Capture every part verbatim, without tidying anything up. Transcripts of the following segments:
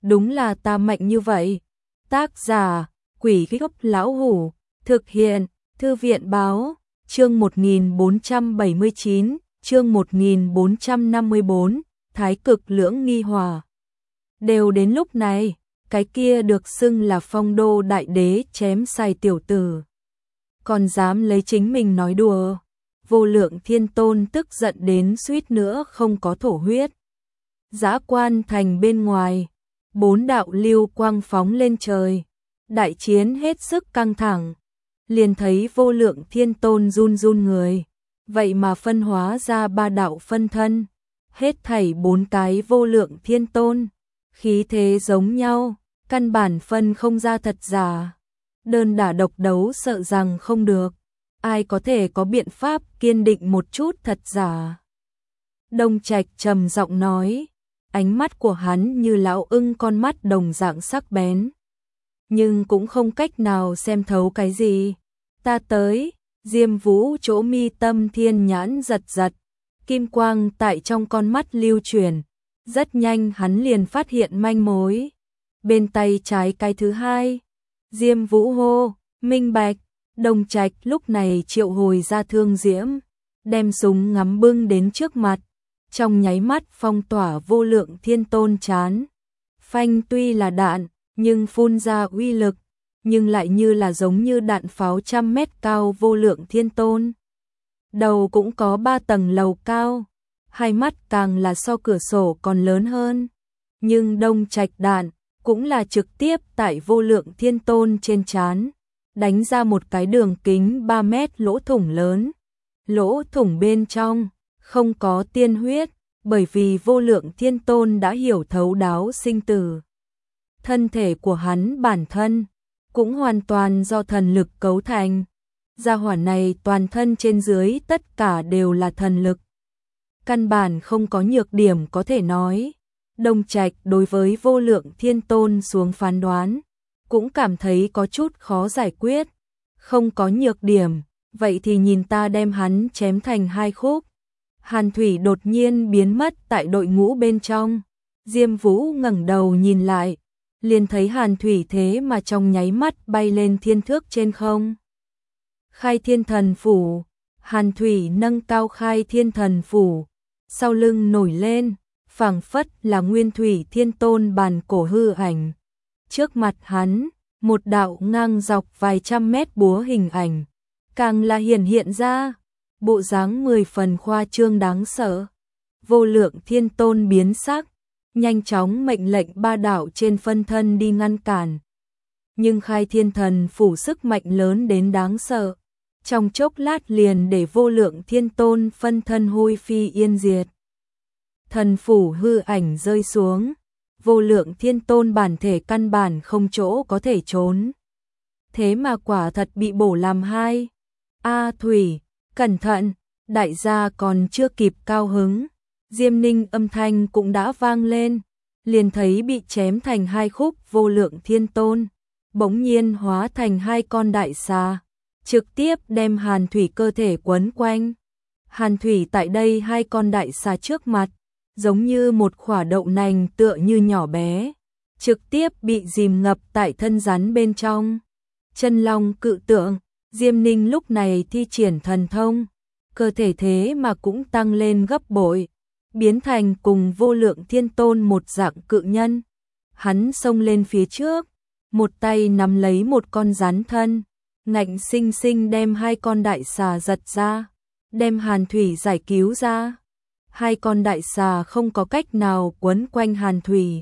đúng là ta mạnh như vậy. Tác giả, Quỷ Gốc Lão Hủ, thực hiện, Thư viện Báo, chương một nghìn bốn trăm bảy mươi chín, chương một nghìn bốn trăm năm mươi bốn, Thái Cực Lưỡng Nghi Hòa. Đều đến lúc này, cái kia được xưng là Phong Đô Đại Đế chém sai tiểu tử, còn dám lấy chính mình nói đùa. Vô Lượng Thiên Tôn tức giận đến suýt nữa không có thổ huyết. Dã Quan Thành bên ngoài, bốn đạo lưu quang phóng lên trời, đại chiến hết sức căng thẳng. Liền thấy Vô Lượng Thiên Tôn run run người, vậy mà phân hóa ra ba đạo phân thân, hết thảy bốn cái Vô Lượng Thiên Tôn, khí thế giống nhau, căn bản phân không ra thật giả. Đơn đả độc đấu sợ rằng không được, ai có thể có biện pháp kiên định một chút thật giả. Đông Trạch trầm giọng nói, ánh mắt của hắn như lão ưng con mắt đồng dạng sắc bén, nhưng cũng không cách nào xem thấu cái gì. Ta tới. Diêm Vũ chỗ mi tâm thiên nhãn giật giật, kim quang tại trong con mắt lưu chuyển, rất nhanh hắn liền phát hiện manh mối. Bên tay trái cái thứ hai, Diêm Vũ hô, minh bạch. Đông Trạch lúc này triệu hồi ra thương diễm, đem súng ngắm bưng đến trước mặt, trong nháy mắt phong tỏa Vô Lượng Thiên Tôn chán. Phanh tuy là đạn, nhưng phun ra uy lực, nhưng lại như là giống như đạn pháo trăm mét cao. Vô Lượng Thiên Tôn đầu cũng có ba tầng lầu cao, hai mắt càng là so cửa sổ còn lớn hơn, nhưng Đông Trạch đạn cũng là trực tiếp tại Vô Lượng Thiên Tôn trên trán, đánh ra một cái đường kính ba mét lỗ thủng lớn. Lỗ thủng bên trong không có tiên huyết, bởi vì Vô Lượng Thiên Tôn đã hiểu thấu đáo sinh tử. Thân thể của hắn bản thân cũng hoàn toàn do thần lực cấu thành. Gia hỏa này toàn thân trên dưới tất cả đều là thần lực, căn bản không có nhược điểm có thể nói. Đông Trạch đối với Vô Lượng Thiên Tôn xuống phán đoán, cũng cảm thấy có chút khó giải quyết. Không có nhược điểm, vậy thì nhìn ta đem hắn chém thành hai khúc. Hàn Thủy đột nhiên biến mất tại đội ngũ bên trong. Diêm Vũ ngẩng đầu nhìn lại, liền thấy Hàn Thủy thế mà trong nháy mắt bay lên thiên thước trên không. Khai Thiên Thần Phủ. Hàn Thủy nâng cao Khai Thiên Thần Phủ, sau lưng nổi lên, phảng phất là Nguyên Thủy Thiên Tôn bàn cổ hư ảnh. Trước mặt hắn, một đạo ngang dọc vài trăm mét búa hình ảnh, càng là hiển hiện ra, bộ dáng mười phần khoa trương đáng sợ. Vô Lượng Thiên Tôn biến sắc, nhanh chóng mệnh lệnh ba đạo trên phân thân đi ngăn cản. Nhưng Khai Thiên Thần Phủ sức mạnh lớn đến đáng sợ, trong chốc lát liền để Vô Lượng Thiên Tôn phân thân hôi phi yên diệt. Thần phủ hư ảnh rơi xuống, Vô Lượng Thiên Tôn bản thể căn bản không chỗ có thể trốn. Thế mà quả thật bị bổ làm hai. A Thủy, cẩn thận, đại gia còn chưa kịp cao hứng, Diêm Ninh âm thanh cũng đã vang lên, liền thấy bị chém thành hai khúc Vô Lượng Thiên Tôn, bỗng nhiên hóa thành hai con đại xà, trực tiếp đem Hàn Thủy cơ thể quấn quanh. Hàn Thủy tại đây hai con đại xà trước mặt, giống như một quả đậu nành tựa như nhỏ bé, trực tiếp bị dìm ngập tại thân rắn bên trong. Chân long cự tượng, Diêm Ninh lúc này thi triển thần thông, cơ thể thế mà cũng tăng lên gấp bội, biến thành cùng Vô Lượng Thiên Tôn một dạng cự nhân. Hắn xông lên phía trước, một tay nắm lấy một con rắn thân, ngạnh sinh sinh đem hai con đại xà giật ra, đem Hàn Thủy giải cứu ra. Hai con đại xà không có cách nào quấn quanh Hàn Thủy,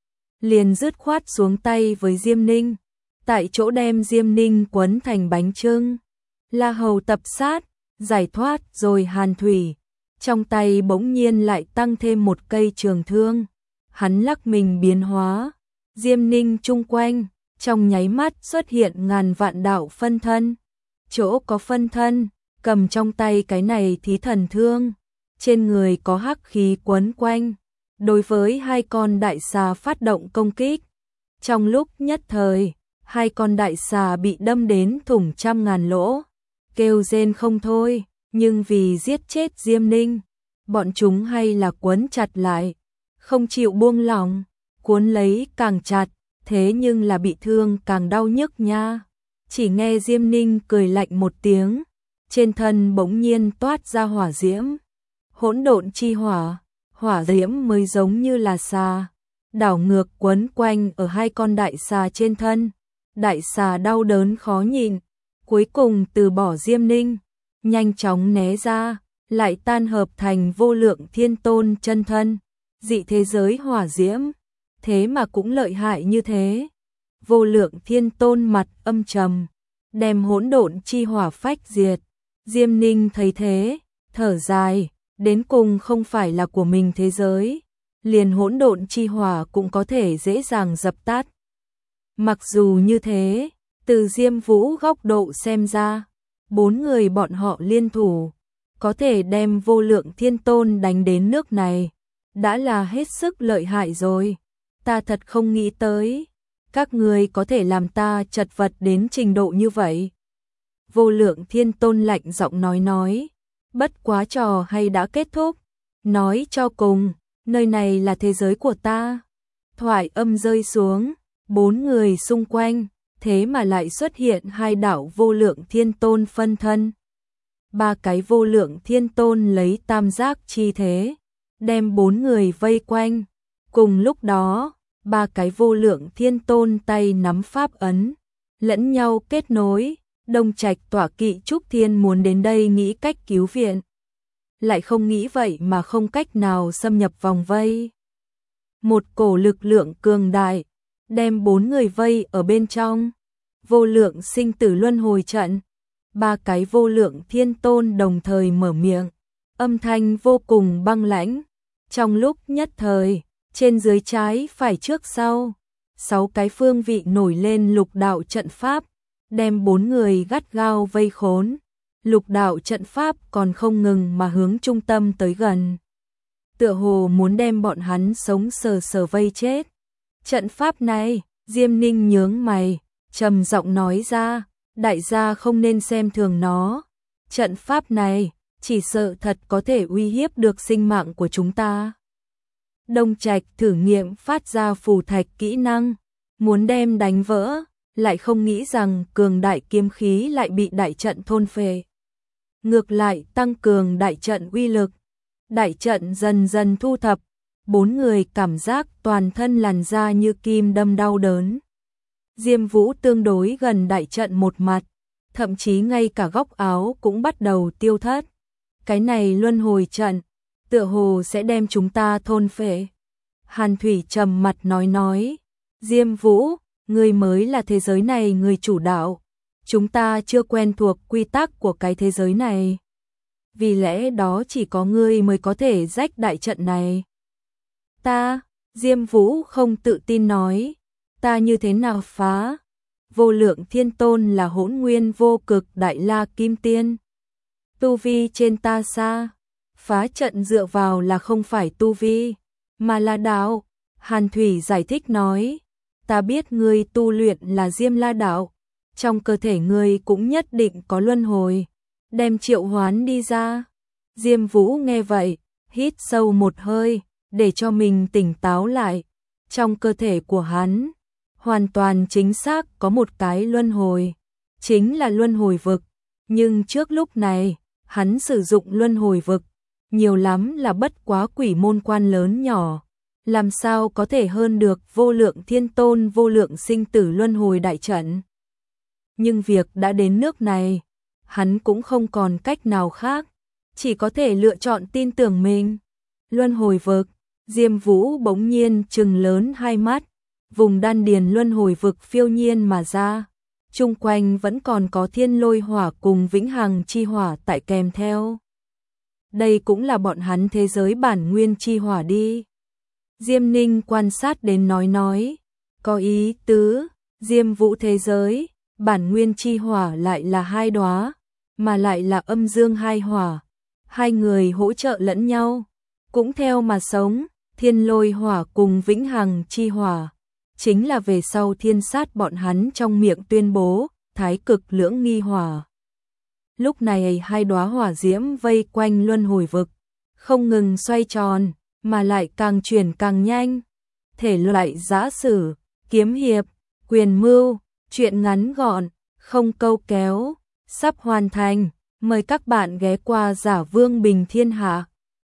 liền dứt khoát xuống tay với Diêm Ninh, tại chỗ đem Diêm Ninh quấn thành bánh chưng. La Hầu tập sát, giải thoát rồi Hàn Thủy, trong tay bỗng nhiên lại tăng thêm một cây trường thương. Hắn lắc mình biến hóa, Diêm Ninh chung quanh, trong nháy mắt xuất hiện ngàn vạn đạo phân thân. Chỗ có phân thân, cầm trong tay cái này thí thần thương, trên người có hắc khí quấn quanh, đối với hai con đại xà phát động công kích. Trong lúc nhất thời, hai con đại xà bị đâm đến thủng trăm ngàn lỗ, kêu rên không thôi, nhưng vì giết chết Diêm Ninh, bọn chúng hay là quấn chặt lại, không chịu buông lỏng. cuốn lấy càng chặt, thế nhưng là bị thương càng đau nhức nha. Chỉ nghe Diêm Ninh cười lạnh một tiếng, trên thân bỗng nhiên toát ra hỏa diễm. Hỗn độn chi hỏa, hỏa diễm mới giống như là xà, đảo ngược quấn quanh ở hai con đại xà trên thân. Đại xà đau đớn khó nhịn, cuối cùng từ bỏ Diêm Ninh, nhanh chóng né ra, lại tan hợp thành vô lượng thiên tôn chân thân. Dị thế giới hỏa diễm, thế mà cũng lợi hại như thế. Vô lượng thiên tôn mặt âm trầm, đem hỗn độn chi hỏa phách diệt. Diêm Ninh thấy thế, thở dài, đến cùng không phải là của mình thế giới, liền hỗn độn chi hỏa cũng có thể dễ dàng dập tắt. Mặc dù như thế, từ Diêm Vũ góc độ xem ra, bốn người bọn họ liên thủ, có thể đem vô lượng thiên tôn đánh đến nước này, đã là hết sức lợi hại rồi. Ta thật không nghĩ tới, các người có thể làm ta chật vật đến trình độ như vậy. Vô lượng thiên tôn lạnh giọng nói nói, bất quá trò hay đã kết thúc, nói cho cùng, nơi này là thế giới của ta. Thoại âm rơi xuống, bốn người xung quanh, thế mà lại xuất hiện hai đạo vô lượng thiên tôn phân thân. Ba cái vô lượng thiên tôn lấy tam giác chi thế, đem bốn người vây quanh. Cùng lúc đó, ba cái vô lượng thiên tôn tay nắm pháp ấn, lẫn nhau kết nối. Đông Trạch Tỏa Kỵ Trúc Thiên muốn đến đây nghĩ cách cứu viện, lại không nghĩ vậy mà không cách nào xâm nhập vòng vây. Một cổ lực lượng cường đại, đem bốn người vây ở bên trong. Vô lượng sinh tử luân hồi trận, ba cái vô lượng thiên tôn đồng thời mở miệng, âm thanh vô cùng băng lãnh. Trong lúc nhất thời, trên dưới trái phải trước sau, sáu cái phương vị nổi lên lục đạo trận pháp, đem bốn người gắt gao vây khốn. Lục đạo trận pháp còn không ngừng mà hướng trung tâm tới gần, tựa hồ muốn đem bọn hắn sống sờ sờ vây chết. Trận pháp này, Diêm Ninh nhướng mày, trầm giọng nói ra, đại gia không nên xem thường nó. Trận pháp này, chỉ sợ thật có thể uy hiếp được sinh mạng của chúng ta. Đông Trạch thử nghiệm phát ra phù thạch kỹ năng, muốn đem đánh vỡ, lại không nghĩ rằng cường đại kiếm khí lại bị đại trận thôn phệ. Ngược lại tăng cường đại trận uy lực. Đại trận dần dần thu thập, bốn người cảm giác toàn thân làn da như kim đâm đau đớn. Diêm Vũ tương đối gần đại trận một mặt, thậm chí ngay cả góc áo cũng bắt đầu tiêu thất. Cái này luân hồi trận, tựa hồ sẽ đem chúng ta thôn phệ. Hàn Thủy trầm mặt nói nói, Diêm Vũ, ngươi mới là thế giới này người chủ đạo, chúng ta chưa quen thuộc quy tắc của cái thế giới này. Vì lẽ đó chỉ có ngươi mới có thể rách đại trận này. Ta, Diêm Vũ không tự tin nói, ta như thế nào phá? Vô lượng thiên tôn là hỗn nguyên vô cực đại la kim tiên. Tu vi trên ta xa, phá trận dựa vào là không phải tu vi, mà là đạo. Hàn Thủy giải thích nói, ta biết ngươi tu luyện là Diêm La đạo, trong cơ thể ngươi cũng nhất định có luân hồi, đem triệu hoán đi ra. Diêm Vũ nghe vậy, hít sâu một hơi, để cho mình tỉnh táo lại. Trong cơ thể của hắn, hoàn toàn chính xác có một cái luân hồi, chính là luân hồi vực. Nhưng trước lúc này, hắn sử dụng luân hồi vực, nhiều lắm là bất quá quỷ môn quan lớn nhỏ. Làm sao có thể hơn được vô lượng thiên tôn vô lượng sinh tử luân hồi đại trận. Nhưng việc đã đến nước này, hắn cũng không còn cách nào khác, chỉ có thể lựa chọn tin tưởng mình. Luân hồi vực, Diêm Vũ bỗng nhiên trừng lớn hai mắt, vùng đan điền luân hồi vực phiêu nhiên mà ra, chung quanh vẫn còn có thiên lôi hỏa cùng vĩnh hằng chi hỏa tại kèm theo. Đây cũng là bọn hắn thế giới bản nguyên chi hỏa đi. Diêm Ninh quan sát đến nói nói, có ý tứ, Diêm Vũ thế giới, bản nguyên chi hỏa lại là hai đóa, mà lại là âm dương hai hỏa, hai người hỗ trợ lẫn nhau, cũng theo mà sống. Thiên lôi hỏa cùng vĩnh hằng chi hỏa, chính là về sau thiên sát bọn hắn trong miệng tuyên bố, thái cực lưỡng nghi hỏa. Lúc này hai đóa hỏa diễm vây quanh luân hồi vực, không ngừng xoay tròn, mà lại càng chuyển càng nhanh. thể loại giã sử, kiếm hiệp, quyền mưu, truyện ngắn gọn, không câu kéo, sắp hoàn thành. Mời các bạn ghé qua Giả Vương Bình Thiên Hạ.